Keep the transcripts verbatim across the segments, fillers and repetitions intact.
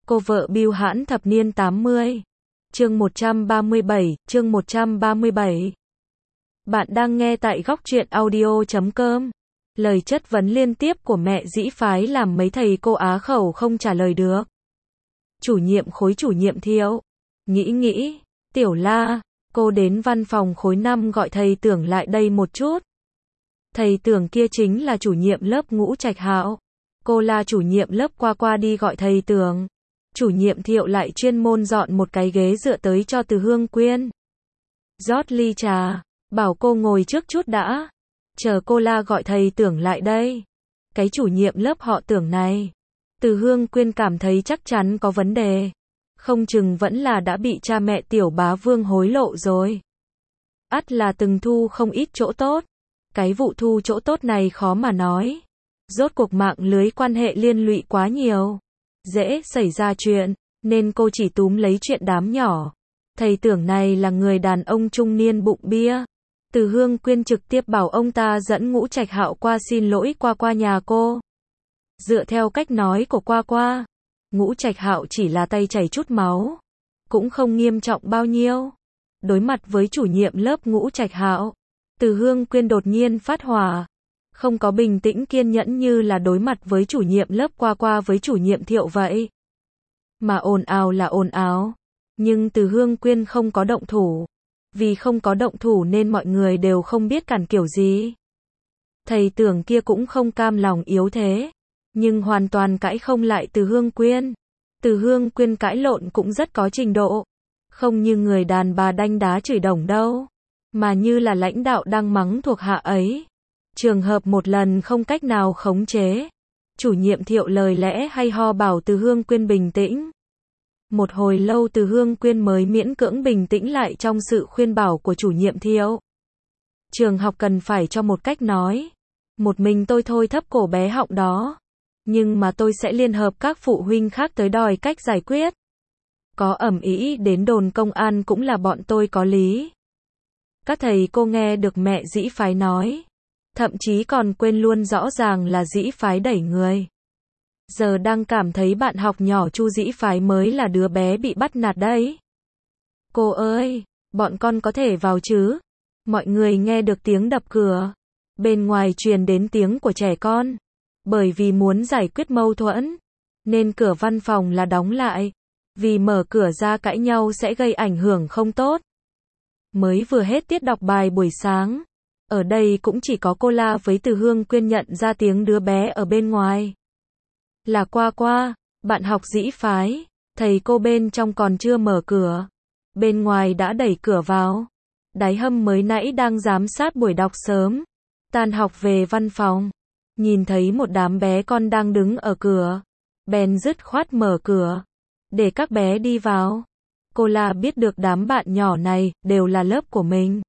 Cô vợ bưu hãn thập niên tám mươi. Chương một trăm ba mươi bảy, chương một trăm ba mươi bảy. Bạn đang nghe tại góc truyện audio chấm com. Lời chất vấn liên tiếp của mẹ dĩ phái làm mấy thầy cô á khẩu không trả lời được. Chủ nhiệm khối chủ nhiệm Thiệu. Nghĩ nghĩ, Tiểu La, cô đến văn phòng khối năm gọi thầy Tưởng lại đây một chút. Thầy Tưởng kia chính là chủ nhiệm lớp Ngũ Trạch Hạo. Cô là chủ nhiệm lớp qua qua đi gọi thầy Tưởng. Chủ nhiệm Thiệu lại chuyên môn dọn một cái ghế dựa tới cho Từ Hương Quyên. Rót ly trà, bảo cô ngồi trước chút đã. Chờ cô la gọi thầy Tưởng lại đây. Cái chủ nhiệm lớp họ Tưởng này. Từ Hương Quyên cảm thấy chắc chắn có vấn đề. Không chừng vẫn là đã bị cha mẹ Tiểu Bá Vương hối lộ rồi. Ắt là từng thu không ít chỗ tốt. Cái vụ thu chỗ tốt này khó mà nói. Rốt cuộc mạng lưới quan hệ liên lụy quá nhiều. Dễ xảy ra chuyện, nên cô chỉ túm lấy chuyện đám nhỏ. Thầy Tưởng này là người đàn ông trung niên bụng bia. Từ Hương Quyên trực tiếp bảo ông ta dẫn Ngũ Trạch Hạo qua xin lỗi qua qua nhà cô. Dựa theo cách nói của qua qua, Ngũ Trạch Hạo chỉ là tay chảy chút máu, cũng không nghiêm trọng bao nhiêu. Đối mặt với chủ nhiệm lớp Ngũ Trạch Hạo, Từ Hương Quyên đột nhiên phát hỏa. Không có bình tĩnh kiên nhẫn như là đối mặt với chủ nhiệm lớp qua qua với chủ nhiệm Thiệu vậy. Mà ồn ào là ồn ào, nhưng Từ Hương Quyên không có động thủ. Vì không có động thủ nên mọi người đều không biết cản kiểu gì. Thầy Tưởng kia cũng không cam lòng yếu thế, nhưng hoàn toàn cãi không lại Từ Hương Quyên. Từ Hương Quyên cãi lộn cũng rất có trình độ, không như người đàn bà đanh đá chửi đồng đâu, mà như là lãnh đạo đang mắng thuộc hạ ấy. Trường hợp một lần không cách nào khống chế, chủ nhiệm Thiệu lời lẽ hay ho bảo Từ Hương Quyên bình tĩnh. Một hồi lâu Từ Hương Quyên mới miễn cưỡng bình tĩnh lại trong sự khuyên bảo của chủ nhiệm Thiệu. Trường học cần phải cho một cách nói. Một mình tôi thôi thấp cổ bé họng đó. Nhưng mà tôi sẽ liên hợp các phụ huynh khác tới đòi cách giải quyết. Có ầm ĩ đến đồn công an cũng là bọn tôi có lý. Các thầy cô nghe được mẹ dĩ phái nói. Thậm chí còn quên luôn rõ ràng là dĩ phái đẩy người. Giờ đang cảm thấy bạn học nhỏ Chu dĩ phái mới là đứa bé bị bắt nạt đấy. Cô ơi, bọn con có thể vào chứ? Mọi người nghe được tiếng đập cửa. Bên ngoài truyền đến tiếng của trẻ con. Bởi vì muốn giải quyết mâu thuẫn, nên cửa văn phòng là đóng lại. Vì mở cửa ra cãi nhau sẽ gây ảnh hưởng không tốt. Mới vừa hết tiết đọc bài buổi sáng. Ở đây cũng chỉ có cô La với Từ Hương Quyên nhận ra tiếng đứa bé ở bên ngoài. Là qua qua, bạn học dĩ phái, thầy cô bên trong còn chưa mở cửa. Bên ngoài đã đẩy cửa vào. Đái Hâm mới nãy đang giám sát buổi đọc sớm. Tan học về văn phòng. Nhìn thấy một đám bé con đang đứng ở cửa. Bèn dứt khoát mở cửa. Để các bé đi vào. Cô La biết được đám bạn nhỏ này đều là lớp của mình.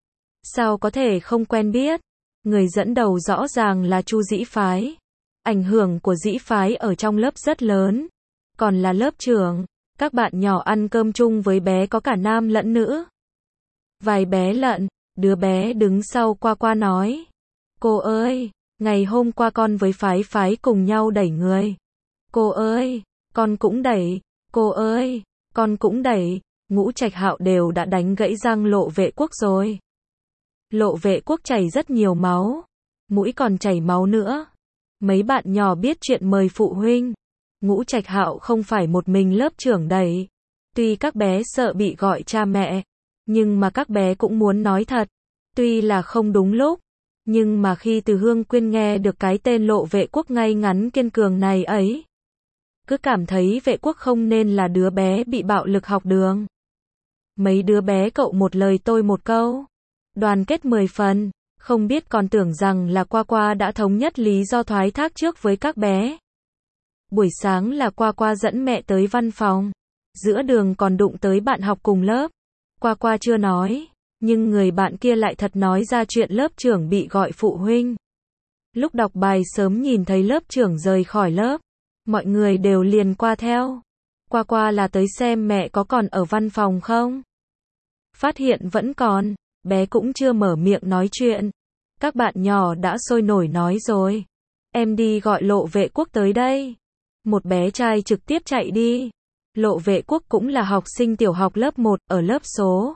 Sao có thể không quen biết? Người dẫn đầu rõ ràng là Chu dĩ phái. Ảnh hưởng của dĩ phái ở trong lớp rất lớn. Còn là lớp trưởng, các bạn nhỏ ăn cơm chung với bé có cả nam lẫn nữ. Vài bé lận, đứa bé đứng sau qua qua nói. Cô ơi, ngày hôm qua con với phái phái cùng nhau đẩy người. Cô ơi, con cũng đẩy. Cô ơi, con cũng đẩy. Ngũ Trạch Hạo đều đã đánh gãy răng Lộ Vệ Quốc rồi. Lộ Vệ Quốc chảy rất nhiều máu. Mũi còn chảy máu nữa. Mấy bạn nhỏ biết chuyện mời phụ huynh. Ngũ Trạch Hạo không phải một mình lớp trưởng đẩy. Tuy các bé sợ bị gọi cha mẹ, nhưng mà các bé cũng muốn nói thật. Tuy là không đúng lúc, nhưng mà khi Từ Hương Quyên nghe được cái tên Lộ Vệ Quốc ngay ngắn kiên cường này ấy, cứ cảm thấy Vệ Quốc không nên là đứa bé bị bạo lực học đường. Mấy đứa bé cậu một lời tôi một câu. Đoàn kết mười phần. Không biết còn tưởng rằng là qua qua đã thống nhất lý do thoái thác trước với các bé. Buổi sáng là qua qua dẫn mẹ tới văn phòng. Giữa đường còn đụng tới bạn học cùng lớp. Qua qua chưa nói, nhưng người bạn kia lại thật nói ra chuyện lớp trưởng bị gọi phụ huynh. Lúc đọc bài sớm nhìn thấy lớp trưởng rời khỏi lớp. Mọi người đều liền qua theo. Qua qua là tới xem mẹ có còn ở văn phòng không. Phát hiện vẫn còn. Bé cũng chưa mở miệng nói chuyện. Các bạn nhỏ đã sôi nổi nói rồi. Em đi gọi Lộ Vệ Quốc tới đây. Một bé trai trực tiếp chạy đi. Lộ Vệ Quốc cũng là học sinh tiểu học lớp một, ở lớp số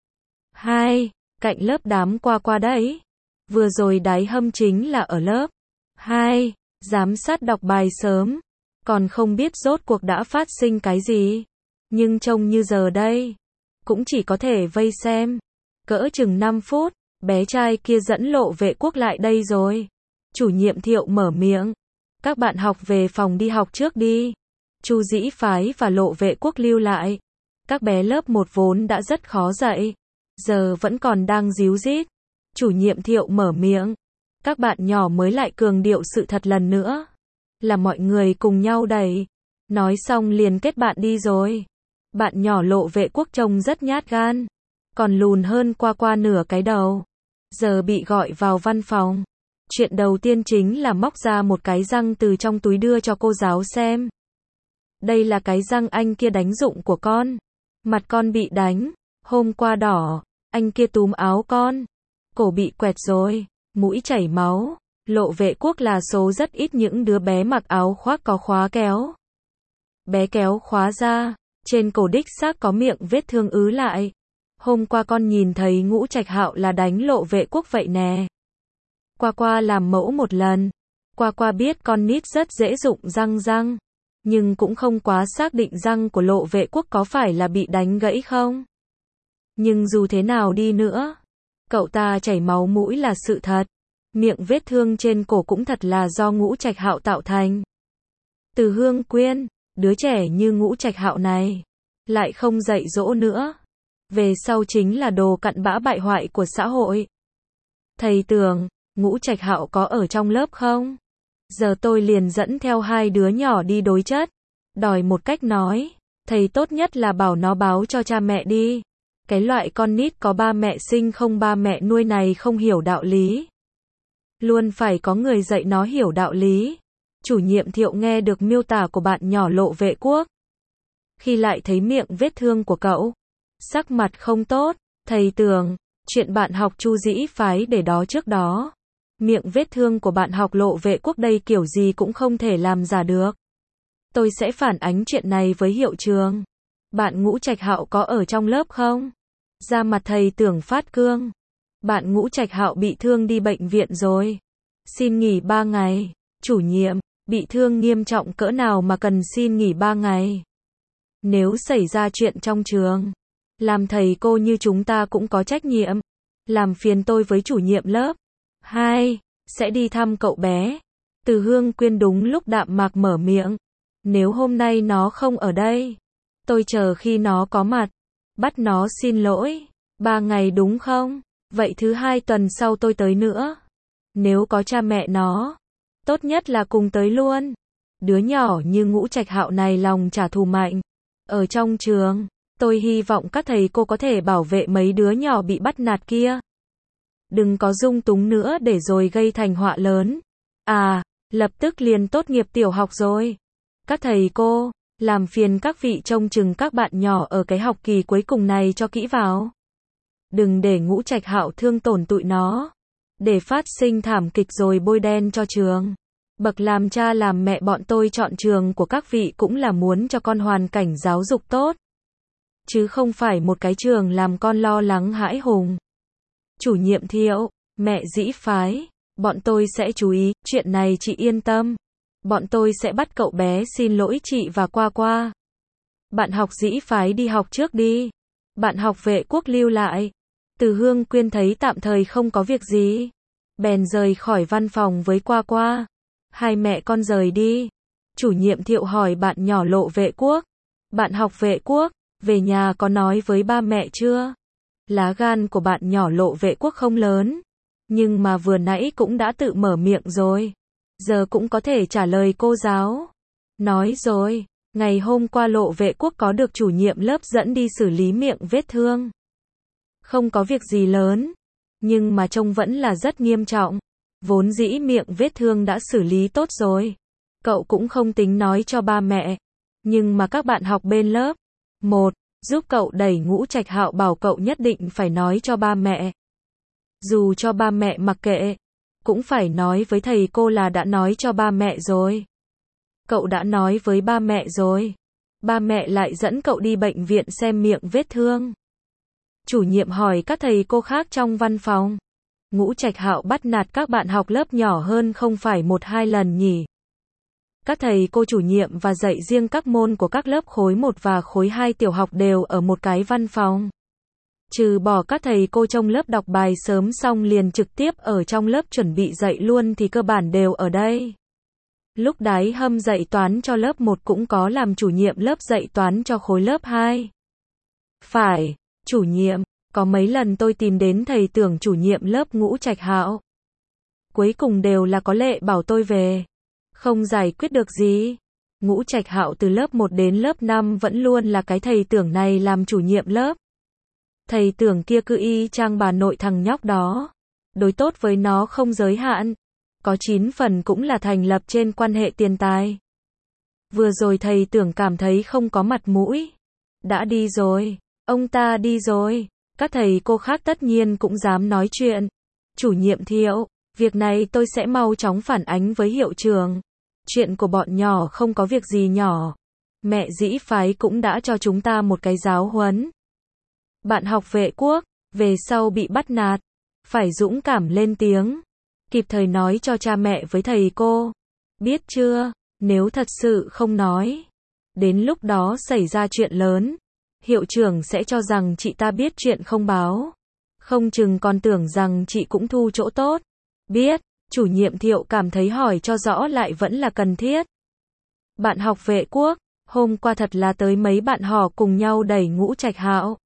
hai, cạnh lớp đám qua qua đấy. Vừa rồi đáy hâm chính là ở lớp hai, giám sát đọc bài sớm. Còn không biết rốt cuộc đã phát sinh cái gì. Nhưng trông như giờ đây, cũng chỉ có thể vây xem. Cỡ chừng năm phút, bé trai kia dẫn Lộ Vệ Quốc lại đây rồi. Chủ nhiệm Thiệu mở miệng. Các bạn học về phòng đi học trước đi. Chu Dĩ Phái và Lộ Vệ Quốc lưu lại. Các bé lớp một vốn đã rất khó dạy. Giờ vẫn còn đang díu dít. Chủ nhiệm Thiệu mở miệng. Các bạn nhỏ mới lại cường điệu sự thật lần nữa. Là mọi người cùng nhau đẩy. Nói xong liền kết bạn đi rồi. Bạn nhỏ Lộ Vệ Quốc trông rất nhát gan. Còn lùn hơn qua qua nửa cái đầu. Giờ bị gọi vào văn phòng. Chuyện đầu tiên chính là móc ra một cái răng từ trong túi đưa cho cô giáo xem. Đây là cái răng anh kia đánh dụng của con. Mặt con bị đánh. Hôm qua đỏ. Anh kia túm áo con. Cổ bị quẹt rồi. Mũi chảy máu. Lộ Vệ Quốc là số rất ít những đứa bé mặc áo khoác có khóa kéo. Bé kéo khóa ra. Trên cổ đích xác có miệng vết thương ứ lại. Hôm qua con nhìn thấy Ngũ Trạch Hạo là đánh Lộ Vệ Quốc vậy nè. Qua qua làm mẫu một lần. Qua qua biết con nít rất dễ dụng răng răng. Nhưng cũng không quá xác định răng của Lộ Vệ Quốc có phải là bị đánh gãy không. Nhưng dù thế nào đi nữa, cậu ta chảy máu mũi là sự thật. Miệng vết thương trên cổ cũng thật là do Ngũ Trạch Hạo tạo thành. Từ Hương Quyên, đứa trẻ như Ngũ Trạch Hạo này, lại không dạy dỗ nữa. Về sau chính là đồ cặn bã bại hoại của xã hội. Thầy tưởng, Ngũ Trạch Hạo có ở trong lớp không? Giờ tôi liền dẫn theo hai đứa nhỏ đi đối chất. Đòi một cách nói, thầy tốt nhất là bảo nó báo cho cha mẹ đi. Cái loại con nít có ba mẹ sinh không ba mẹ nuôi này không hiểu đạo lý. Luôn phải có người dạy nó hiểu đạo lý. Chủ nhiệm Thiệu nghe được miêu tả của bạn nhỏ Lộ Vệ Quốc. Khi lại thấy miệng vết thương của cậu, sắc mặt không tốt. Thầy tưởng, chuyện bạn học Chu Dĩ Phái để đó trước đó. Miệng vết thương của bạn học Lộ Vệ Quốc đây kiểu gì cũng không thể làm giả được. Tôi sẽ phản ánh chuyện này với hiệu trường. Bạn Ngũ Trạch Hạo có ở trong lớp không? Da mặt thầy tưởng phát cương. Bạn Ngũ Trạch Hạo bị thương đi bệnh viện rồi. Xin nghỉ ba ngày. Chủ nhiệm, bị thương nghiêm trọng cỡ nào mà cần xin nghỉ ba ngày? Nếu xảy ra chuyện trong trường, làm thầy cô như chúng ta cũng có trách nhiệm. Làm phiền tôi với chủ nhiệm lớp. Hai, sẽ đi thăm cậu bé. Từ Hương Quyên đúng lúc đạm mạc mở miệng. Nếu hôm nay nó không ở đây, tôi chờ khi nó có mặt. Bắt nó xin lỗi. Ba ngày đúng không? Vậy thứ hai tuần sau tôi tới nữa. Nếu có cha mẹ nó, tốt nhất là cùng tới luôn. Đứa nhỏ như Ngũ Trạch Hạo này lòng trả thù mạnh. Ở trong trường, tôi hy vọng các thầy cô có thể bảo vệ mấy đứa nhỏ bị bắt nạt kia. Đừng có dung túng nữa để rồi gây thành họa lớn. À, lập tức liền tốt nghiệp tiểu học rồi. Các thầy cô, làm phiền các vị trông chừng các bạn nhỏ ở cái học kỳ cuối cùng này cho kỹ vào. Đừng để Ngũ Trạch Hạo thương tổn tụi nó. Để phát sinh thảm kịch rồi bôi đen cho trường. Bậc làm cha làm mẹ bọn tôi chọn trường của các vị cũng là muốn cho con hoàn cảnh giáo dục tốt. Chứ không phải một cái trường làm con lo lắng hãi hùng. Chủ nhiệm Thiệu, mẹ Dĩ Phái, bọn tôi sẽ chú ý, chuyện này chị yên tâm. Bọn tôi sẽ bắt cậu bé xin lỗi chị và qua qua. Bạn học Dĩ Phái đi học trước đi. Bạn học Vệ Quốc lưu lại. Từ Hương Quyên thấy tạm thời không có việc gì. Bèn rời khỏi văn phòng với qua qua. Hai mẹ con rời đi. Chủ nhiệm Thiệu hỏi bạn nhỏ Lộ Vệ Quốc. Bạn học Vệ Quốc, về nhà có nói với ba mẹ chưa? Lá gan của bạn nhỏ Lộ Vệ Quốc không lớn. Nhưng mà vừa nãy cũng đã tự mở miệng rồi. Giờ cũng có thể trả lời cô giáo. Nói rồi, ngày hôm qua Lộ Vệ Quốc có được chủ nhiệm lớp dẫn đi xử lý miệng vết thương. Không có việc gì lớn. Nhưng mà trông vẫn là rất nghiêm trọng. Vốn dĩ miệng vết thương đã xử lý tốt rồi. Cậu cũng không tính nói cho ba mẹ. Nhưng mà các bạn học bên lớp. Một, giúp cậu đẩy Ngũ Trạch Hạo bảo cậu nhất định phải nói cho ba mẹ. Dù cho ba mẹ mặc kệ, cũng phải nói với thầy cô là đã nói cho ba mẹ rồi. Cậu đã nói với ba mẹ rồi. Ba mẹ lại dẫn cậu đi bệnh viện xem miệng vết thương. Chủ nhiệm hỏi các thầy cô khác trong văn phòng. Ngũ Trạch Hạo bắt nạt các bạn học lớp nhỏ hơn không phải một hai lần nhỉ? Các thầy cô chủ nhiệm và dạy riêng các môn của các lớp khối một và khối hai tiểu học đều ở một cái văn phòng. Trừ bỏ các thầy cô trong lớp đọc bài sớm xong liền trực tiếp ở trong lớp chuẩn bị dạy luôn thì cơ bản đều ở đây. Lúc Đái Hâm dạy toán cho lớp một cũng có làm chủ nhiệm lớp dạy toán cho khối lớp hai. Phải, chủ nhiệm, có mấy lần tôi tìm đến thầy tưởng chủ nhiệm lớp Ngũ Trạch Hạo. Cuối cùng đều là có Lệ bảo tôi về. Không giải quyết được gì. Ngũ Trạch Hạo từ lớp một đến lớp năm vẫn luôn là cái thầy tưởng này làm chủ nhiệm lớp. Thầy tưởng kia cứ y chang bà nội thằng nhóc đó. Đối tốt với nó không giới hạn. Có chín phần cũng là thành lập trên quan hệ tiền tài. Vừa rồi thầy tưởng cảm thấy không có mặt mũi. Đã đi rồi. Ông ta đi rồi. Các thầy cô khác tất nhiên cũng dám nói chuyện. Chủ nhiệm Thiệu, việc này tôi sẽ mau chóng phản ánh với hiệu trưởng. Chuyện của bọn nhỏ không có việc gì nhỏ. Mẹ Dĩ Phái cũng đã cho chúng ta một cái giáo huấn. Bạn học vệ quốc, về sau bị bắt nạt, phải dũng cảm lên tiếng. Kịp thời nói cho cha mẹ với thầy cô. Biết chưa, nếu thật sự không nói. Đến lúc đó xảy ra chuyện lớn. Hiệu trưởng sẽ cho rằng chị ta biết chuyện không báo. Không chừng còn tưởng rằng chị cũng thu chỗ tốt. Biết, chủ nhiệm Thiệu cảm thấy hỏi cho rõ lại vẫn là cần thiết. Bạn học vệ quốc, hôm qua thật là tới mấy bạn họ cùng nhau đẩy Ngũ Trạch Hạo.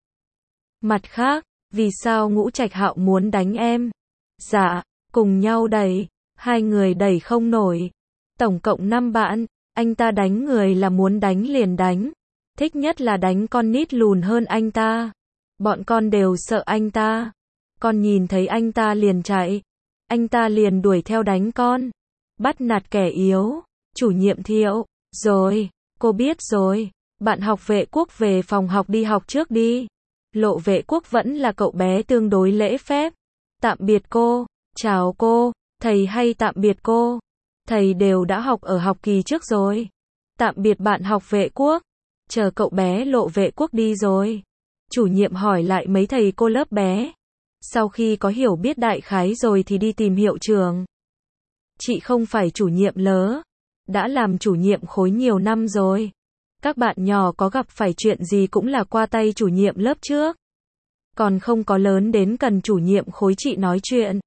Mặt khác, vì sao Ngũ Trạch Hạo muốn đánh em? Dạ, cùng nhau đẩy, hai người đẩy không nổi. Tổng cộng năm bạn, anh ta đánh người là muốn đánh liền đánh. Thích nhất là đánh con nít lùn hơn anh ta. Bọn con đều sợ anh ta. Con nhìn thấy anh ta liền chạy. Anh ta liền đuổi theo đánh con. Bắt nạt kẻ yếu. Chủ nhiệm Thiệu. Rồi, cô biết rồi. Bạn học vệ quốc về phòng học đi học trước đi. Lộ vệ quốc vẫn là cậu bé tương đối lễ phép. Tạm biệt cô. Chào cô. Thầy hay tạm biệt cô. Thầy đều đã học ở học kỳ trước rồi. Tạm biệt bạn học vệ quốc. Chờ cậu bé Lộ vệ quốc đi rồi. Chủ nhiệm hỏi lại mấy thầy cô lớp bé. Sau khi có hiểu biết đại khái rồi thì đi tìm hiệu trưởng. Chị không phải chủ nhiệm lớ. Đã làm chủ nhiệm khối nhiều năm rồi. Các bạn nhỏ có gặp phải chuyện gì cũng là qua tay chủ nhiệm lớp trước. Còn không có lớn đến cần chủ nhiệm khối chị nói chuyện.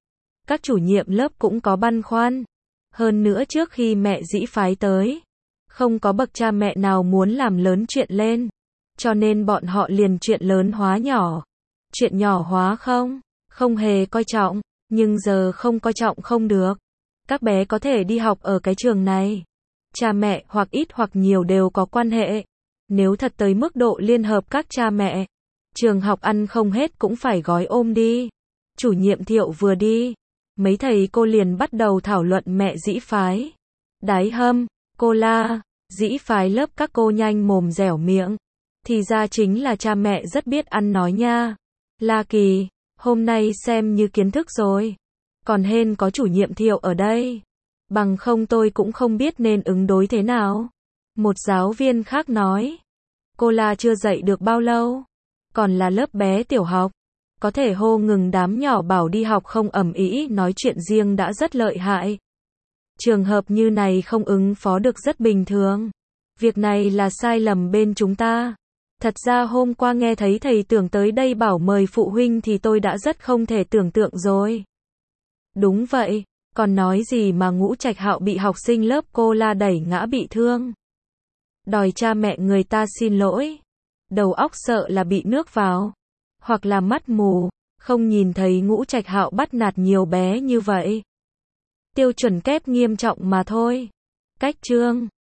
Các chủ nhiệm lớp cũng có băn khoăn. Hơn nữa trước khi mẹ Dĩ Phái tới. Không có bậc cha mẹ nào muốn làm lớn chuyện lên. Cho nên bọn họ liền chuyện lớn hóa nhỏ. Chuyện nhỏ hóa không, không hề coi trọng. Nhưng giờ không coi trọng không được. Các bé có thể đi học ở cái trường này. Cha mẹ hoặc ít hoặc nhiều đều có quan hệ. Nếu thật tới mức độ liên hợp các cha mẹ. Trường học ăn không hết cũng phải gói ôm đi. Chủ nhiệm Thiệu vừa đi. Mấy thầy cô liền bắt đầu thảo luận mẹ Dĩ Phái. Đái Hâm, cô La, Dĩ Phái lớp các cô nhanh mồm dẻo miệng. Thì ra chính là cha mẹ rất biết ăn nói nha. La Kỳ, hôm nay xem như kiến thức rồi. Còn hên có chủ nhiệm Thiệu ở đây. Bằng không tôi cũng không biết nên ứng đối thế nào. Một giáo viên khác nói. Cô La chưa dạy được bao lâu. Còn là lớp bé tiểu học. Có thể hô ngừng đám nhỏ bảo đi học không ầm ĩ nói chuyện riêng đã rất lợi hại. Trường hợp như này không ứng phó được rất bình thường. Việc này là sai lầm bên chúng ta. Thật ra hôm qua nghe thấy thầy tưởng tới đây bảo mời phụ huynh thì tôi đã rất không thể tưởng tượng rồi. Đúng vậy, còn nói gì mà Ngũ Trạch Hạo bị học sinh lớp cô La đẩy ngã bị thương. Đòi cha mẹ người ta xin lỗi. Đầu óc sợ là bị nước vào. Hoặc là mắt mù, không nhìn thấy Ngũ Trạch Hạo bắt nạt nhiều bé như vậy. Tiêu chuẩn kép nghiêm trọng mà thôi. Cách chương